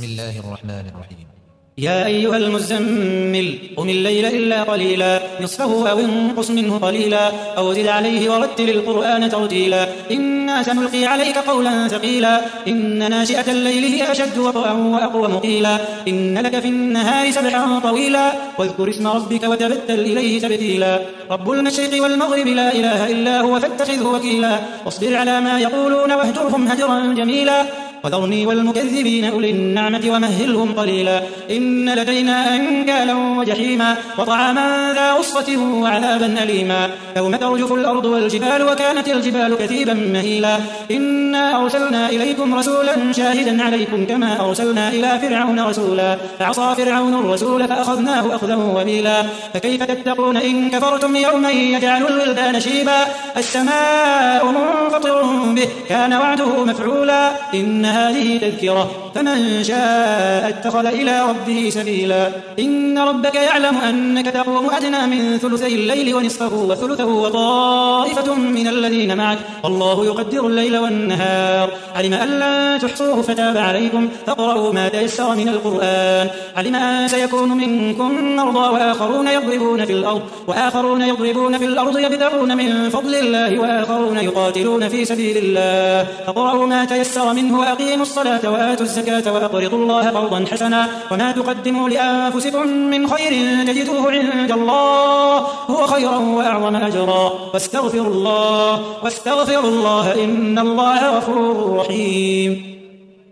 بسم الله الرحمن الرحيم. يا أيها المزمل قم الليل إلا قليلا نصفه أو انقص منه قليلا أو زد عليه ورتل القرآن ترتيلا إنا سنلقي عليك قولا ثقيلا إن ناشئة الليل هي أشد وطئا وأقوم قيلا إن لك في النهار سبحا طويلا واذكر اسم ربك وتبتل إليه تبتيلا رب المشرق والمغرب لا إله إلا هو فاتخذه وكيلا واصبر على ما يقولون واهجرهم هجرا جميلا وذرني والمكذبين أولي النعمة ومهلهم قليلا إن لدينا أنكالا وجحيما وطعاما ذا غصة وعذابا أليما يوم ترجف الأرض والجبال وكانت الجبال كثيبا مهيلا إنا أرسلنا إليكم رسولا شاهدا عليكم كما أرسلنا إلى فرعون رسولا فعصى فرعون الرسول فأخذناه أخذا وبيلا فكيف تتقون إن كفرتم يوما يجعل الولدان شيبا السماء منفطر به كان وعده مفعولا إن هذه تذكرة فمن شاء اتخذ إلى ربه سبيلا إن ربك يعلم أنك تقوم أدنى من ثلثي الليل ونصفه وثلثه وطائفة من الذين معك والله يقدر الليل والنهار علم أن لن تحصوه فتاب عليكم فاقرؤوا ما تيسر من القرآن علم أن سيكون منكم مرضى وآخرون يضربون في الأرض يبتغون من فضل الله وآخرون يقاتلون في سبيل الله فاقرؤوا ما تيسر منه وأقيموا الصلاة وآتوا الزكاة وأقرضوا الله قرضا حسنا وما تقدموا لأنفسكم من خير تجدوه عند الله هو خيرا وأعظم أجرا واستغفروا الله إن الله غفور رحيم.